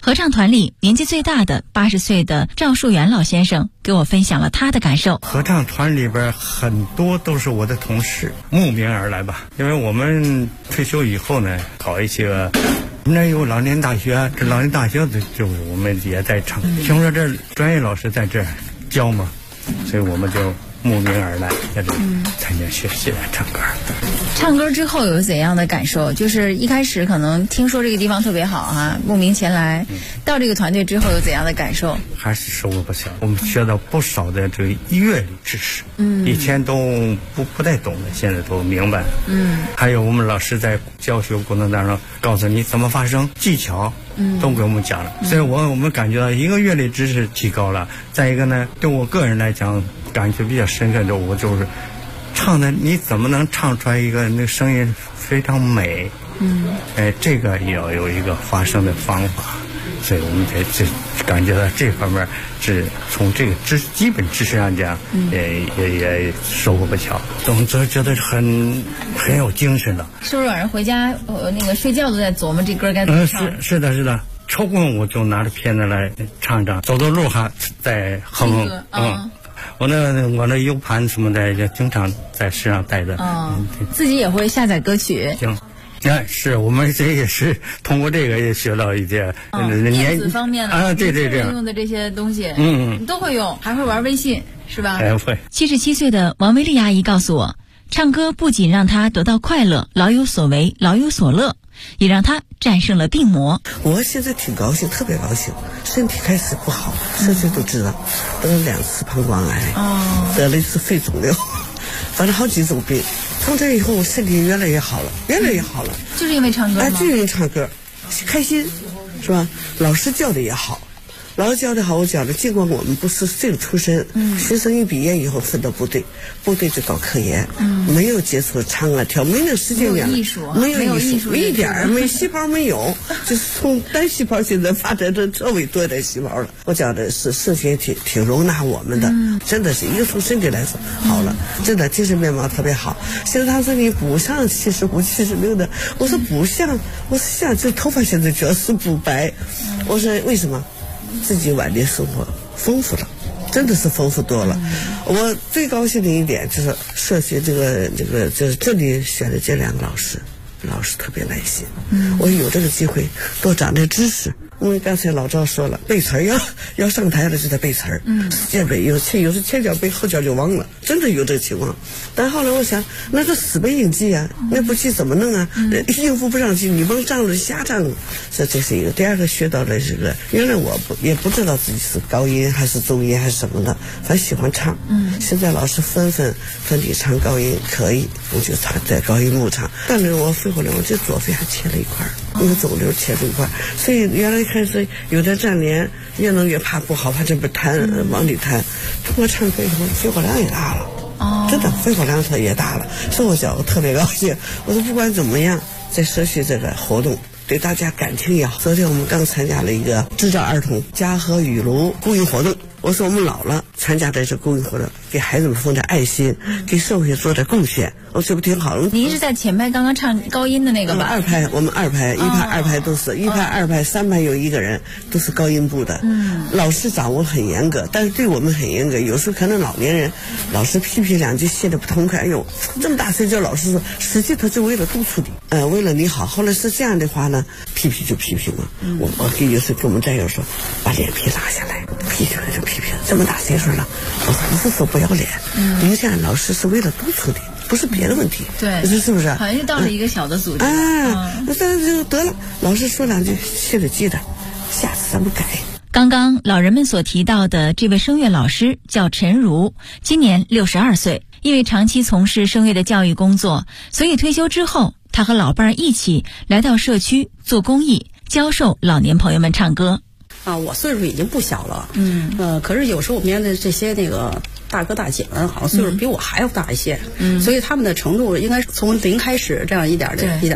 K: 合唱团里年纪最大的80岁的赵树元老先生给我分享了他的感受。
M: 合唱团里边很多都是我的同事，慕名而来吧。因为我们退休以后呢，搞一些我们那有老年大学，这老年大学就是我们也在唱。听说这专业老师在这儿教嘛，所以我们就慕名而来，在这参加学习唱歌。
K: 唱歌之后有怎样的感受？就是一开始可能听说这个地方特别好哈，慕名前来，到这个团队之后有怎样的感受？
M: 还是收获不小，我们学到不少的这个乐理知识，以前都不太懂的，现在都明白。还有我们老师在教学过程当中告诉你怎么发声，技巧，都给我们讲了。所以我们感觉到一个乐理知识提高了，再一个呢，对我个人来讲，感觉比较深刻的，我就是唱的，你怎么能唱出来一个那声音非常美？这个也要有一个发声的方法，所以我们这感觉到这方面是从这个基本知识上讲，也收获不小，总之觉得很有精神的。
K: 是不是晚上回家那个睡觉都在琢磨这歌该怎么唱？
M: 是的。抽空我就拿着片子来唱，走路还在哼。我那 U 盘什么的也经常在身上带着。
K: 自己也会下载歌曲。
M: 行。是我们这也是通过这个也学到一些
K: 电子方面的
M: 对
K: 用的这些东西，你都会用，还会玩微信是吧？
M: 会。
K: 77岁的王维丽阿姨告诉我，唱歌不仅让她得到快乐，老有所为，老有所乐，也让她战胜了病魔。
N: 我现在挺高兴，特别高兴，身体开始不好，社区都知道，得了2次膀胱癌，得了1次肺肿瘤，反正好几种病。从这以后，我身体越来越好了，
K: 就是因为唱歌吗？
N: 就因为唱歌，开心，是吧？老师教的也好。老师教的好，我讲的，尽管我们不是这个出身，学生一毕业以后分到部队就搞科研，没有接触唱啊跳，没那时间量，没有艺术，一点儿没细胞没有，就是从单细胞现在发展成稍微多点细胞了。我讲的是社区挺容纳我们的，真的是一个从身体来说好了，真的精神面貌特别好。现在他说你不像75、76的，我说不像，我说像，这头发现在主要是不白，我说为什么？自己晚年生活丰富了，真的是丰富多了。我最高兴的一点就是社区这个就是这里选的这2个老师特别耐心。我有这个机会多长点知识。因为刚才老赵说了，背词儿要上台了就得背词儿，世界杯有时前脚背后脚就忘了，真的有这个情况。但后来我想，那个死背硬记啊，那不记怎么弄啊？应付不上去，你甭仗着瞎仗。这是一个。第二个学到的这个，原来我也不知道自己是高音还是中音还是什么的，反正喜欢唱。现在老师分你唱高音可以，我就唱在高音部唱。但是我肺活量，我这左肺还切了一块，那个肿瘤切了一块，所以原来开始有点粘连，越弄越怕不好，怕这边瘫往里瘫。通过唱歌以后，肺活量也大了，真的肺活量也大了，所以我特别高兴。我说不管怎么样，在社区这个活动对大家感情也好。昨天我们刚参加了一个智障儿童家和雨炉公益活动，我说我们老了参加的这公益活动，给孩子们奉点爱心，给社会做点贡献，这不挺好的？
K: 您是在前排刚刚唱高音的那个吧
N: ？2排，我们2排，1排、2排都是1排、2排、3排有1个人，都是高音部的。老师掌握很严格，但是对我们很严格。有时候可能老年人，老师批评2句，写的不痛快，哎呦，这么大声叫老师说，实际他就为了督促你，为了你好。后来是这样的话呢，批评就批评了。我有时跟我们战友说，把脸皮拉下来，批评了就批评，这么大岁数了，我不是说不要脸，您这样老师是为了督促你。不是别的问题，
K: 对，
N: 是不是？
K: 好像就到了一个小的组织
N: 那就得了。老师说2句，心里记得，下次咱们改。
K: 刚刚老人们所提到的这位声乐老师叫陈如，今年62岁。因为长期从事声乐的教育工作，所以退休之后，他和老伴儿一起来到社区做公益，教授老年朋友们唱歌。
O: 我岁数已经不小了，可是有时候我面对这些那个大哥大姐们，好像岁数比我还要大一些，所以他们的程度应该从0开始，这样一点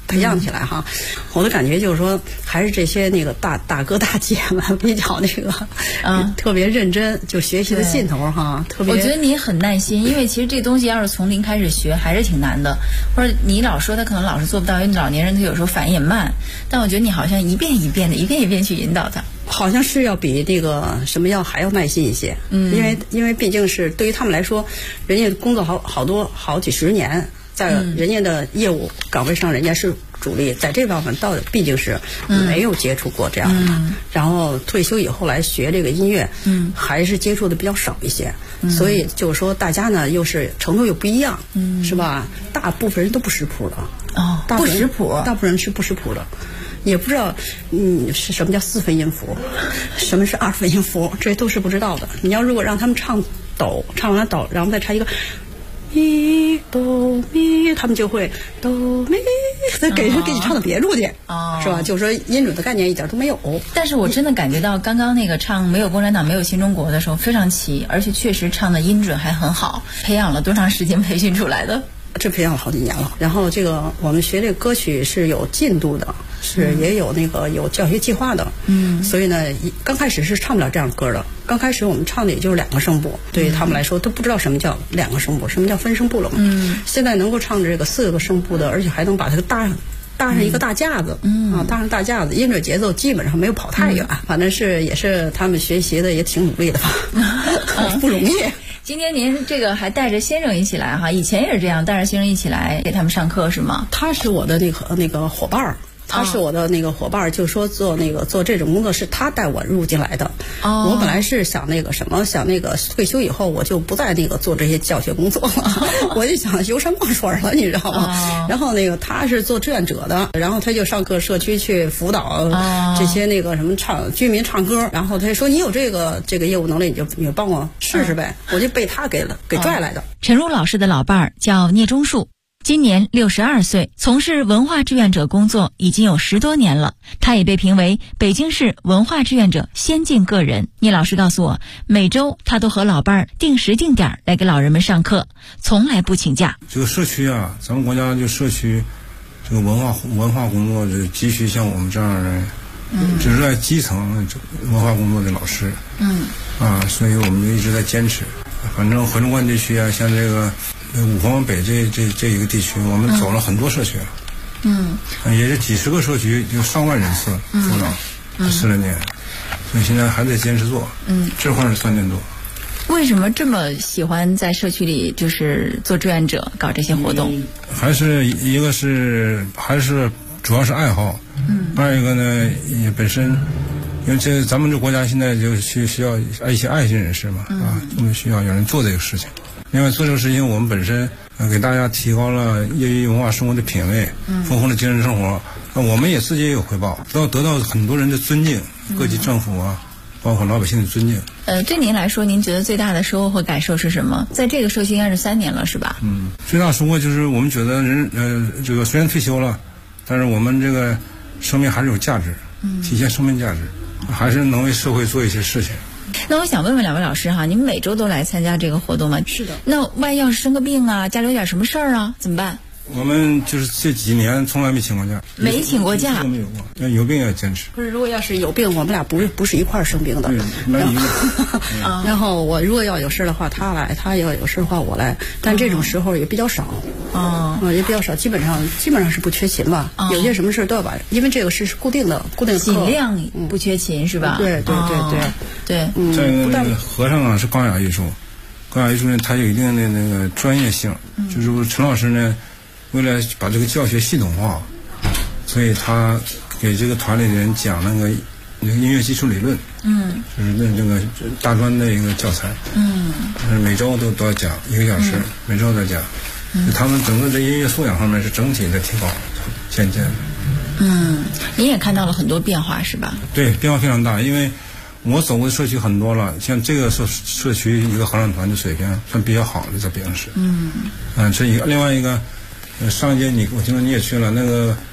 O: 培养起来哈。我的感觉就是说，还是这些那个大哥大姐们比较那个，特别认真，就学习的劲头哈。特别，
K: 我觉得你很耐心，因为其实这东西要是从零开始学，还是挺难的。或者你老说他可能老是做不到，因为老年人他有时候反应也慢。但我觉得你好像一遍一遍去引导他。
O: 好像是要比那个什么还要耐心一些，因为毕竟是对于他们来说，人家工作好几十年，在人家的业务岗位上，人家是主力，在这方面毕竟是没有接触过这样的，然后退休以后来学这个音乐，还是接触的比较少一些，所以就是说大家呢又是程度又不一样，是吧？大部分人都不识谱的，不识谱，大部分人是不识谱的。也不知道，是什么叫4分音符，什么是2分音符，这都是不知道的。你要如果让他们唱哆，唱完哆，然后再插一个咪哆咪，他们就会哆咪，再给你唱到别处去，是吧？就是说音准的概念一点都没有。
K: 但是我真的感觉到刚刚那个唱没有共产党没有新中国的时候非常齐，而且确实唱的音准还很好。培养了多长时间培训出来的？
O: 这培养了好几年了。然后这个我们学这个歌曲是有进度的，是也有有教学计划的。所以呢，刚开始是唱不了这样歌的。刚开始我们唱的也就是2个声部，对于他们来说都不知道什么叫2个声部，什么叫分声部了嘛。现在能够唱这个4个声部的，而且还能把它搭上一个大架子，搭上大架子，音准节奏基本上没有跑太远。反正也是他们学习的也挺努力的吧，不容易。
K: 今天您这个还带着先生一起来哈，以前也是这样，带着先生一起来给他们上课是吗？
O: 他是我的那个伙伴儿。他是我的那个伙伴，就是说做这种工作是他带我入进来的。我本来是想那个退休以后我就不再做这些教学工作了，我就想游山逛水了，你知道吗？然后他是做志愿者的，然后他就上各社区去辅导这些什么居民唱歌，然后他就说你有这个业务能力，你帮我试试呗，我就被他给拽来的。
K: 陈如老师的老伴儿叫聂忠树。今年62岁，从事文化志愿者工作已经有10多年了。他也被评为北京市文化志愿者先进个人。聂老师告诉我，每周他都和老伴儿定时定点来给老人们上课，从来不请假。
P: 这个社区啊，咱们国家就社区这个文化工作就急需像我们这样的就热爱基层文化工作的老师。所以我们就一直在坚持。反正回龙观地区啊，像这个五环北这一个地区，我们走了很多社区了，也是几十个社区，就上万人次辅导，40年，所以现在还在坚持做，这块是3年多。
K: 为什么这么喜欢在社区里就是做志愿者搞这些活动？
P: 还是一个是主要是爱好，二一个呢也本身。因为咱们这国家现在就需要一些爱心人士嘛，我们需要有人做这个事情。另外做这个事情，我们本身给大家提高了业余文化生活的品位，丰富了精神生活。我们也自己也有回报，得到很多人的尊敬，各级政府啊，包括老百姓的尊敬。
K: 对您来说，您觉得最大的收获和感受是什么？在这个社区应该是3年了，是吧？
P: 最大收获就是我们觉得这个虽然退休了，但是我们这个生命还是有价值，体现生命价值。还是能为社会做一些事情。
K: 那我想问问2位老师哈，你们每周都来参加这个活动吗？
O: 是的。
K: 那万一要是生个病啊，家里有点什么事儿啊，怎么办？
P: 我们就是这几年从来没请过假，
K: 没请过假，
P: 没有过。有病要坚持。
O: 不是，如果要是有病，我们俩不是一块儿生病的。然后我如果要有事的话，他来；他要有事的话，我来。但这种时候也比较少。也比较少，基本上是不缺勤吧。有些什么事都要把，因为这个是固定的课，
K: 尽量不缺勤是吧？
O: 对。
P: 再一个和尚啊是高雅艺术呢，它有一定的那个专业性，就是陈老师呢。为了把这个教学系统化，所以他给这个团里的人讲那个音乐基础理论，就是那个大专的一个教材，每周都要讲1个小时，每周都讲，他们整个这音乐素养方面是整体的提高，渐渐的。
K: 您也看到了很多变化是吧？
P: 对，变化非常大，因为我走过的社区很多了，像这个社区一个合唱团的水平算比较好的，在北京市。这一个，另外一个。上一届我听说你也去了，那个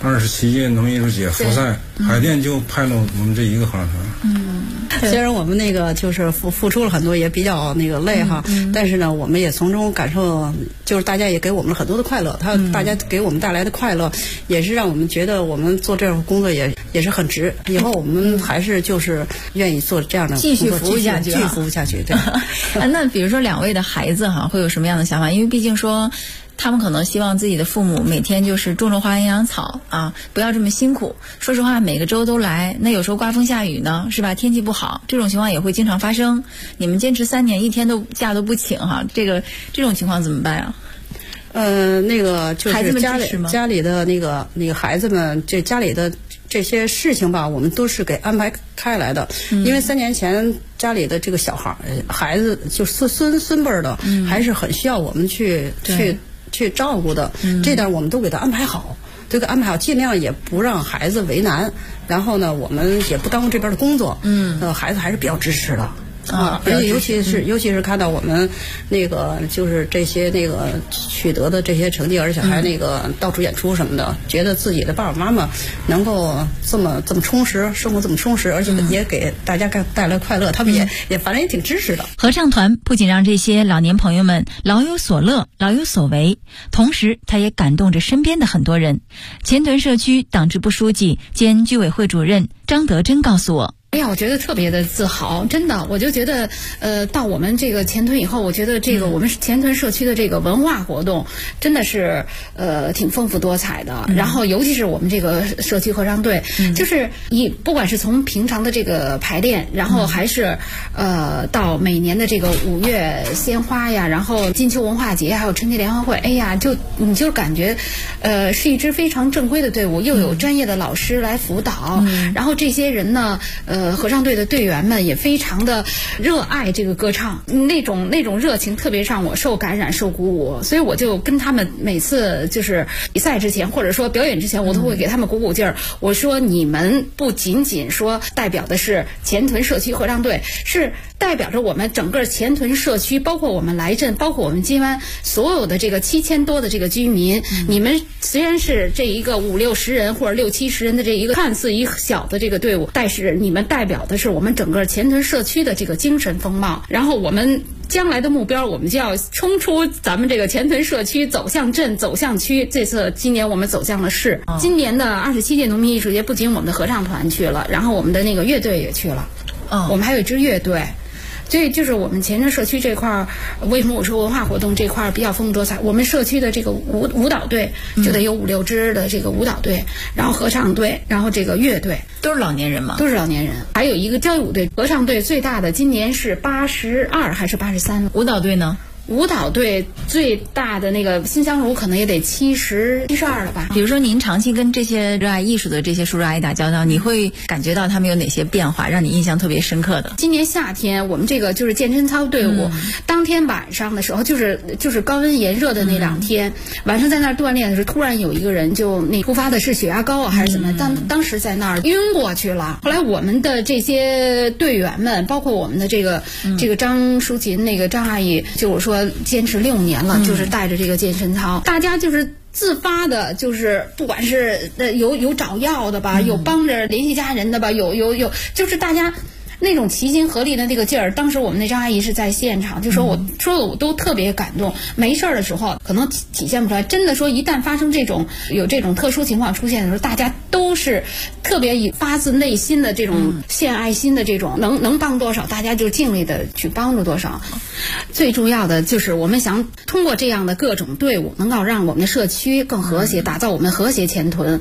P: 27届农民艺术节复赛，海淀就派了我们这一个合唱团。
O: 虽然我们那个就是付出了很多，也比较那个累哈，但是呢，我们也从中感受，就是大家也给我们了很多的快乐。大家给我们带来的快乐，也是让我们觉得我们做这份工作也是很值。以后我们还是就是愿意做这样的工作，
K: 继续服务下去，
O: 继续服务下去。对。
K: 那比如说2位的孩子哈，会有什么样的想法？因为毕竟说，他们可能希望自己的父母每天就是种花养养草啊，不要这么辛苦。说实话，每个周都来，那有时候刮风下雨呢，是吧？天气不好，这种情况也会经常发生。你们坚持3年，1天假都不请哈，这种情况怎么办啊？
O: 那个就是家里的那个孩子们，这家里的这些事情吧，我们都是给安排开来的。因为3年前家里的这个孩子就是孙辈的，还是很需要我们去照顾的。这点我们都给他安排好，尽量也不让孩子为难。然后呢，我们也不耽误这边的工作。孩子还是比较支持的。而且尤其是看到我们那个就是这些那个取得的这些成绩，而且还那个到处演出什么的，觉得自己的爸爸妈妈能够这么充实，生活这么充实，而且也给大家带来快乐，他们也反正也挺支持的。
K: 合唱团不仅让这些老年朋友们老有所乐、老有所为，同时他也感动着身边的很多人。前屯社区党支部书记兼居委会主任张德珍告诉我。
Q: 哎呀，我觉得特别的自豪，真的，我就觉得，到我们这个前屯以后，我觉得这个我们前屯社区的这个文化活动真的是挺丰富多彩的。然后，尤其是我们这个社区合唱队，就是不管是从平常的这个排练，然后还是到每年的这个5月鲜花呀，然后金秋文化节，还有春节联欢会，哎呀，你就感觉是一支非常正规的队伍，又有专业的老师来辅导，然后这些人呢，合唱队的队员们也非常的热爱这个歌唱，那种热情特别让我受感染、受鼓舞，所以我就跟他们每次就是比赛之前或者说表演之前，我都会给他们鼓劲儿。我说你们不仅仅说代表的是前屯社区合唱队，是代表着我们整个前屯社区，包括我们来镇，包括我们金湾所有的这个7000多的这个居民。你们虽然是这一个50-60人或者60-70人的这一个看似一小的这个队伍，但是你们代表的是我们整个前屯社区的这个精神风貌。然后我们将来的目标，我们就要冲出咱们这个前屯社区，走向镇，走向区。今年我们走向了市。今年的27届农民艺术节，不仅我们的合唱团去了，然后我们的那个乐队也去了。我们还有一支乐队。所以就是我们前镇社区这块儿，为什么我说文化活动这块儿比较丰富多彩？我们社区的这个舞蹈队就得有5-6支的这个舞蹈队，然后合唱队，然后这个乐队
K: 都是老年人吗？
Q: 都是老年人，还有一个交谊舞队。合唱队最大的今年是82还是83？
K: 舞蹈队呢？
Q: 舞蹈队最大的那个新香炉可能也得72了吧。
K: 比如说您长期跟这些热爱艺术的这些叔叔阿姨打交道，你会感觉到他们有哪些变化让你印象特别深刻的？
Q: 今年夏天我们这个就是健身操队伍，当天晚上的时候就是高温炎热的那2天，晚上在那儿锻炼的时候，突然有一个人就突发的是血压高啊还是怎么，当时在那儿晕过去了。后来我们的这些队员们，包括我们的这个张淑琴那个张阿姨，就是说坚持6年了，就是带着这个健身操，大家就是自发的，就是不管是有找药的吧，有帮着联系家人的吧，有，就是大家那种齐心合力的那个劲儿。当时我们那张阿姨是在现场，就说我说的我都特别感动。没事儿的时候可能体现不出来，真的说一旦发生有这种特殊情况出现的时候，大家都是特别发自内心的这种献爱心的这种，能帮多少大家就尽力的去帮助多少。最重要的就是我们想通过这样的各种队伍，能够让我们的社区更和谐，打造我们和谐前屯。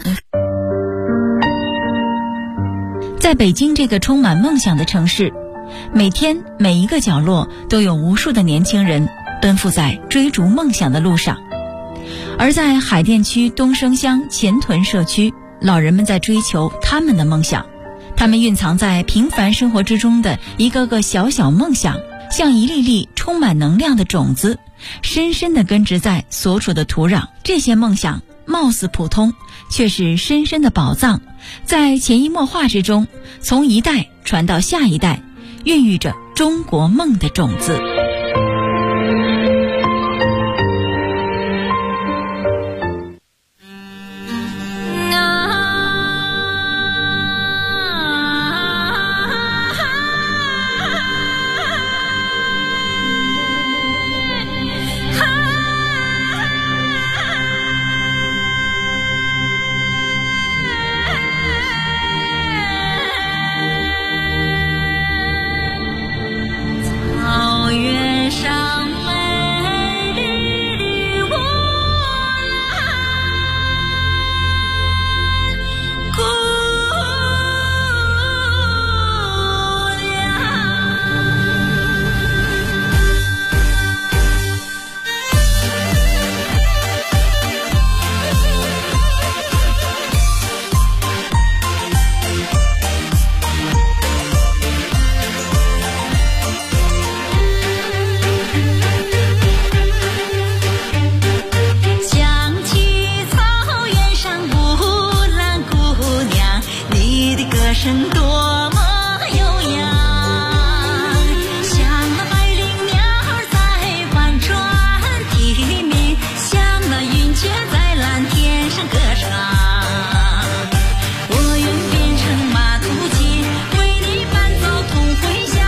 K: 在北京这个充满梦想的城市，每天每一个角落都有无数的年轻人奔赴在追逐梦想的路上。而在海淀区东升乡前屯社区，老人们在追求他们的梦想，他们蕴藏在平凡生活之中的一个个小小梦想，像一粒粒充满能量的种子，深深地根植在所处的土壤。这些梦想貌似普通，却是深深的宝藏，在潜移默化之中，从一代传到下一代，孕育着中国梦的种子。
R: 声多么悠扬，像那百灵鸟在婉转啼鸣，像那云雀在蓝天上歌唱。我愿变成马头琴，为你伴奏同回响。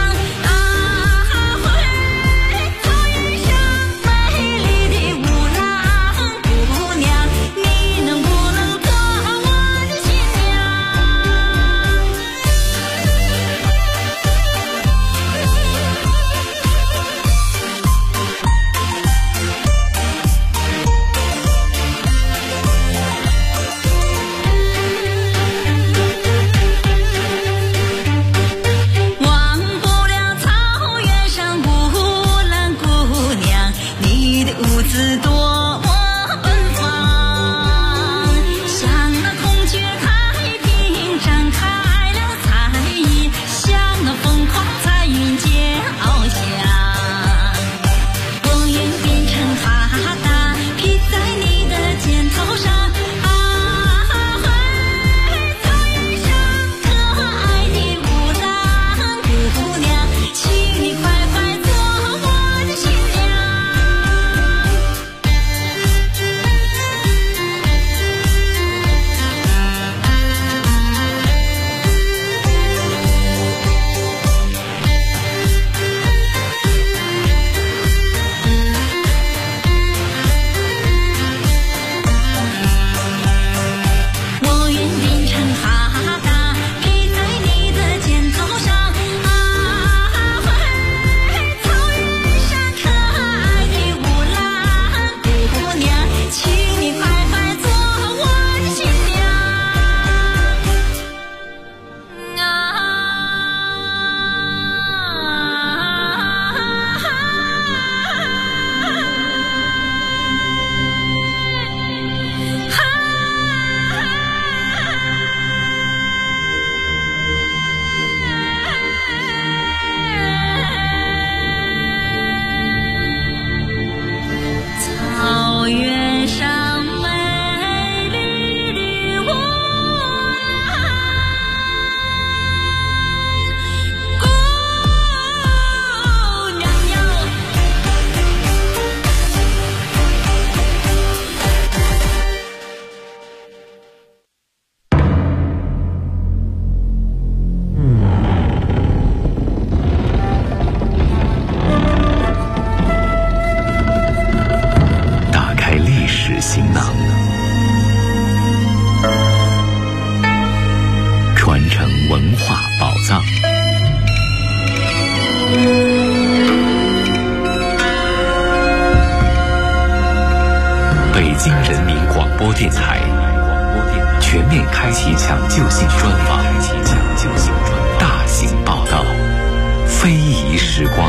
S: 全面开启抢救性专访，大型报道，非遗时光。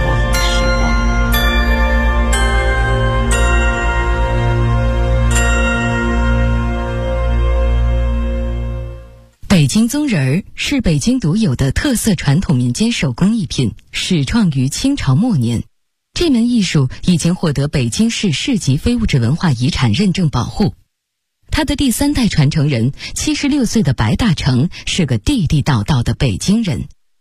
T: 北京宗人儿是北京独有的特色传统民间手工艺品，始创于清朝末年。这门艺术已经获得北京市市级非物质文化遗产认证保护。他的第3代传承人76岁的白大成是个地地道道的北京人。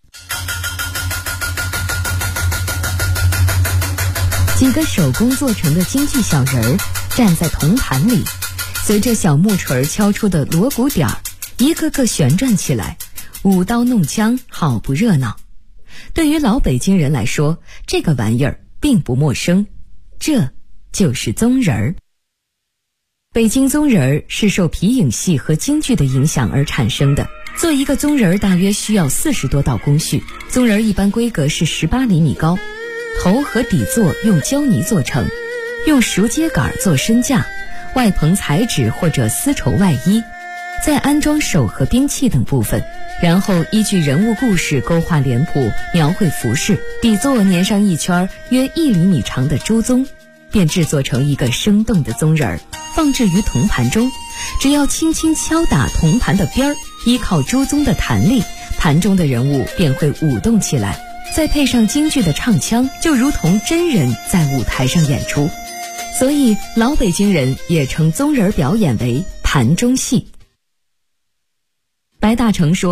T: 几个手工做成的京剧小人儿站在铜盘里，随着小木锤敲出的锣鼓点儿，一个个旋转起来，舞刀弄枪，好不热闹。对于老北京人来说，这个玩意儿并不陌生，这就是宗人儿。北京宗人儿是受皮影戏和京剧的影响而产生的。做一个宗人儿大约需要40多道工序。宗人儿一般规格是18厘米高，头和底座用胶泥做成，用熟秸秆做身架，外棚彩纸或者丝绸外衣，再安装手和兵器等部分，然后依据人物故事勾画脸谱，描绘服饰，底座粘上一圈约1厘米长的朱宗，便制作成一个生动的宗人儿，放置于铜盘中。只要轻轻敲打铜盘的边儿，依靠朱宗的弹力，盘中的人物便会舞动起来，再配上京剧的唱腔，就如同真人在舞台上演出。所以老北京人也称宗人表演为盘中戏。白大成说，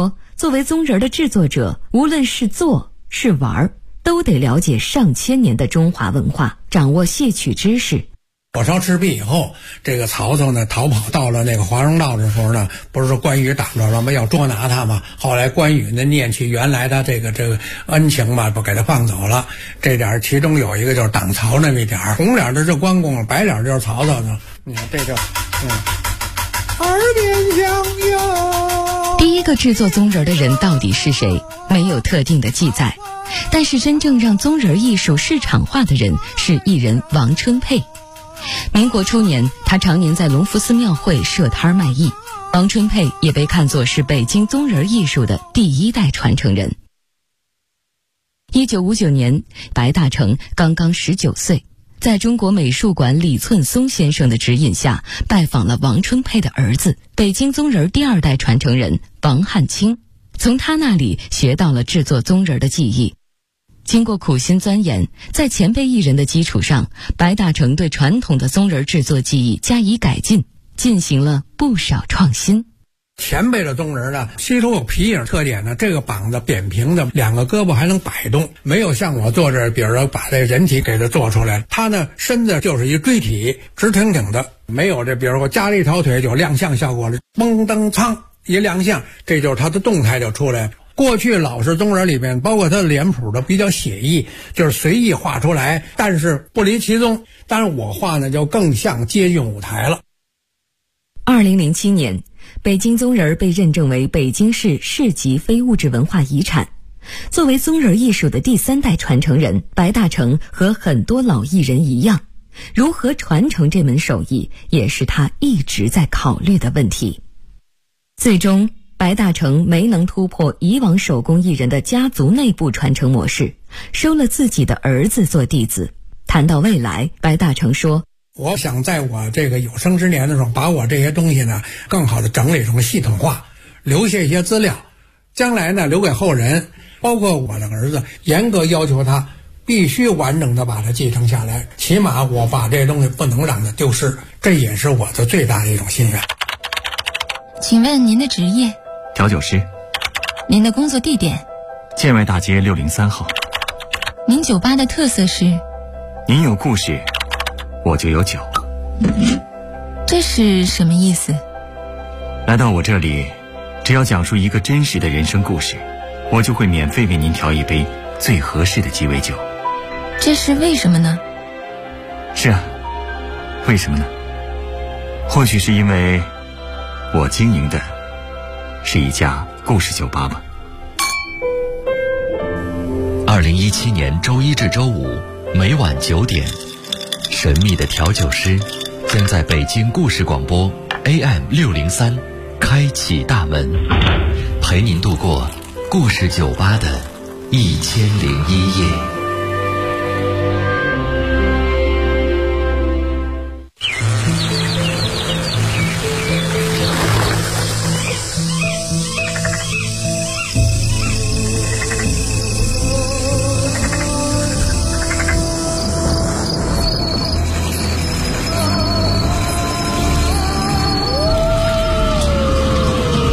T: 作为宗人的制作者，无论是做是玩，都得了解上千年的中华文化，掌握戏曲知识。
U: 火烧赤壁以后，这个曹操呢逃跑到了那个华容道的时候呢，不是说关羽挡着了吗？要捉拿他嘛。后来关羽呢念起原来的这个恩情吧，不给他放走了。这点其中有一个就是挡曹那么一点，红脸的是关公，白脸就是曹操呢。你看这就
T: 耳边响哟。第一个制作宗人的人到底是谁？没有特定的记载，但是真正让宗人艺术市场化的人是艺人王春佩。民国初年，他常年在隆福寺庙会设摊卖艺。王春佩也被看作是北京宗人艺术的第一代传承人。1959年，白大成刚刚19岁，在中国美术馆李寸松先生的指引下，拜访了王春佩的儿子，北京宗人第2代传承人王汉卿，从他那里学到了制作宗人的技艺。经过苦心钻研，在前辈艺人的基础上，白大成对传统的宗人制作技艺加以改进，进行了不少创新。
U: 前辈的宗人呢，吸收有皮影特点呢，这个膀子扁平的，2个胳膊还能摆动，没有像我做这，比如说把这人体给它做出来。他呢身子就是一锥体，直挺挺的，没有这，比如说加了一条腿就亮相效果了，嘣噔噌一亮相，这就是他的动态就出来。过去老式宗人里面，包括他的脸谱的比较写意，就是随意画出来，但是不离其宗。但是我画呢，就更像接近舞台了。
T: 2007年，北京宗人被认证为北京市市级非物质文化遗产。作为宗人艺术的第3代传承人，白大成和很多老艺人一样，如何传承这门手艺，也是他一直在考虑的问题。最终，白大成没能突破以往手工艺人的家族内部传承模式，收了自己的儿子做弟子。谈到未来，白大成说，
U: 我想在我这个有生之年的时候，把我这些东西呢更好的整理成系统化，留下一些资料，将来呢留给后人，包括我的儿子，严格要求他必须完整的把它继承下来，起码我把这些东西不能让它丢失，这也是我的最大的一种心愿。
K: 请问您的职业？
A: 调酒师。
K: 您的工作地点？
A: 建外大街603号。
K: 您酒吧的特色是？
A: 您有故事，我就有酒。
K: 这是什么意思？
A: 来到我这里，只要讲述一个真实的人生故事，我就会免费为您调一杯最合适的鸡尾酒。
K: 这是为什么呢？
A: 是啊，为什么呢？或许是因为我经营的是一家故事酒吧吧。
S: 2017年周一至周五每晚9点，神秘的调酒师将在北京故事广播 AM603开启大门，陪您度过故事酒吧的1001夜。